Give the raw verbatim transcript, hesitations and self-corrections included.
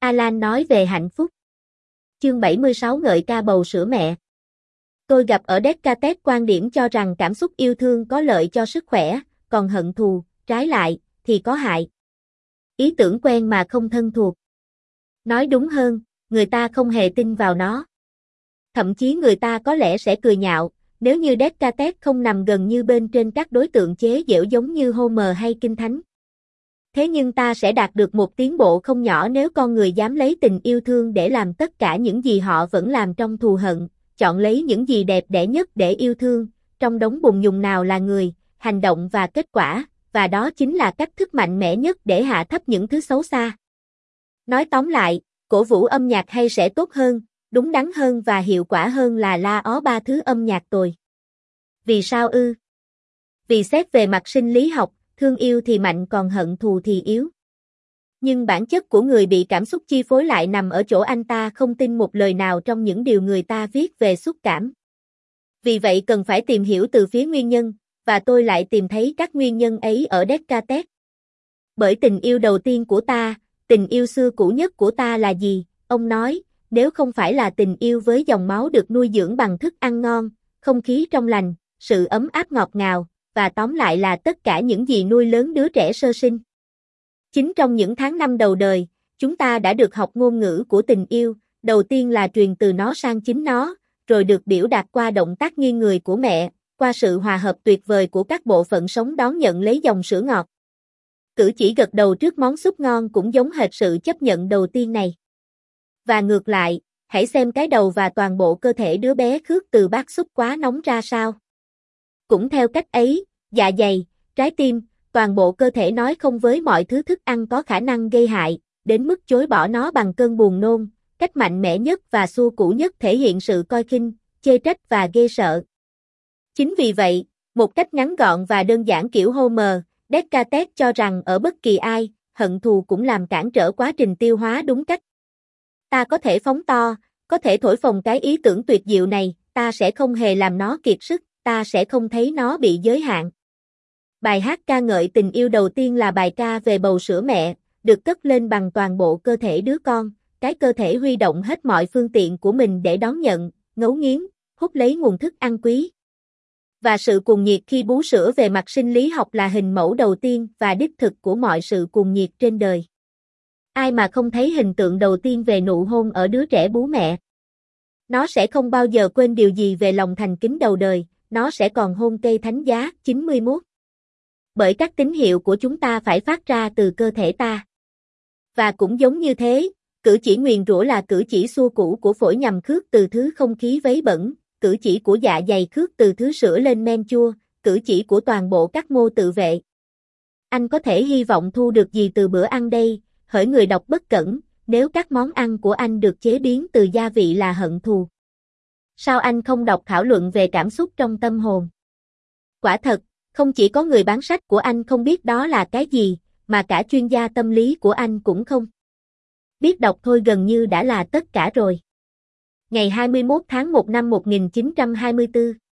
Alan nói về hạnh phúc. Chương bảy mươi sáu Ngợi ca bầu sữa mẹ. Tôi gặp ở Descartes quan điểm cho rằng cảm xúc yêu thương có lợi cho sức khỏe, còn hận thù, trái lại, thì có hại. Ý tưởng quen mà không thân thuộc. Nói đúng hơn, người ta không hề tin vào nó. Thậm chí người ta có lẽ sẽ cười nhạo, nếu như Descartes không nằm gần như bên trên các đối tượng chế giễu giống như Homer hay Kinh Thánh. Thế nhưng ta sẽ đạt được một tiến bộ không nhỏ nếu con người dám lấy tình yêu thương để làm tất cả những gì họ vẫn làm trong thù hận, chọn lấy những gì đẹp đẽ nhất để yêu thương, trong đống bùn nhùn nào là người, hành động và kết quả, và đó chính là cách thức mạnh mẽ nhất để hạ thấp những thứ xấu xa. Nói tóm lại, cổ vũ âm nhạc hay sẽ tốt hơn, đúng đắn hơn và hiệu quả hơn là la ó ba thứ âm nhạc tồi. Vì sao ư? Vì xét về mặt sinh lý học, thương yêu thì mạnh còn hận thù thì yếu. Nhưng bản chất của người bị cảm xúc chi phối lại nằm ở chỗ anh ta không tin một lời nào trong những điều người ta viết về xúc cảm. Vì vậy cần phải tìm hiểu từ phía nguyên nhân, và tôi lại tìm thấy các nguyên nhân ấy ở Descartes. Bởi tình yêu đầu tiên của ta, tình yêu xưa cũ nhất của ta là gì? Ông nói, nếu không phải là tình yêu với dòng máu được nuôi dưỡng bằng thức ăn ngon, không khí trong lành, sự ấm áp ngọt ngào, và tóm lại là tất cả những gì nuôi lớn đứa trẻ sơ sinh. Chính trong những tháng năm đầu đời, chúng ta đã được học ngôn ngữ của tình yêu, đầu tiên là truyền từ nó sang chính nó, rồi được biểu đạt qua động tác nghiêng người của mẹ, qua sự hòa hợp tuyệt vời của các bộ phận sống đón nhận lấy dòng sữa ngọt. Cử chỉ gật đầu trước món súp ngon cũng giống hệt sự chấp nhận đầu tiên này. Và ngược lại, hãy xem cái đầu và toàn bộ cơ thể đứa bé khước từ bát súp quá nóng ra sao. Cũng theo cách ấy, dạ dày, trái tim, toàn bộ cơ thể nói không với mọi thứ thức ăn có khả năng gây hại, đến mức chối bỏ nó bằng cơn buồn nôn, cách mạnh mẽ nhất và xua cũ nhất thể hiện sự coi khinh, chê trách và ghê sợ. Chính vì vậy, một cách ngắn gọn và đơn giản kiểu Homer, Descartes cho rằng ở bất kỳ ai, hận thù cũng làm cản trở quá trình tiêu hóa đúng cách. Ta có thể phóng to, có thể thổi phồng cái ý tưởng tuyệt diệu này, ta sẽ không hề làm nó kiệt sức, ta sẽ không thấy nó bị giới hạn. Bài hát ca ngợi tình yêu đầu tiên là bài ca về bầu sữa mẹ, được cất lên bằng toàn bộ cơ thể đứa con, cái cơ thể huy động hết mọi phương tiện của mình để đón nhận, ngấu nghiến, hút lấy nguồn thức ăn quý. Và sự cuồng nhiệt khi bú sữa về mặt sinh lý học là hình mẫu đầu tiên và đích thực của mọi sự cuồng nhiệt trên đời. Ai mà không thấy hình tượng đầu tiên về nụ hôn ở đứa trẻ bú mẹ? Nó sẽ không bao giờ quên điều gì về lòng thành kính đầu đời, nó sẽ còn hôn cây thánh giá chín mươi mốt. Bởi các tín hiệu của chúng ta phải phát ra từ cơ thể ta. Và cũng giống như thế, cử chỉ nguyền rủa là cử chỉ xua cũ của phổi nhằm khước từ thứ không khí vấy bẩn, cử chỉ của dạ dày khước từ thứ sữa lên men chua, cử chỉ của toàn bộ các mô tự vệ. Anh có thể hy vọng thu được gì từ bữa ăn đây, hỡi người đọc bất cẩn, nếu các món ăn của anh được chế biến từ gia vị là hận thù? Sao anh không đọc thảo luận về cảm xúc trong tâm hồn? Quả thật, không chỉ có người bán sách của anh không biết đó là cái gì, mà cả chuyên gia tâm lý của anh cũng không. Biết đọc thôi gần như đã là tất cả rồi. Ngày hai mươi mốt tháng một năm một nghìn chín trăm hai mươi tư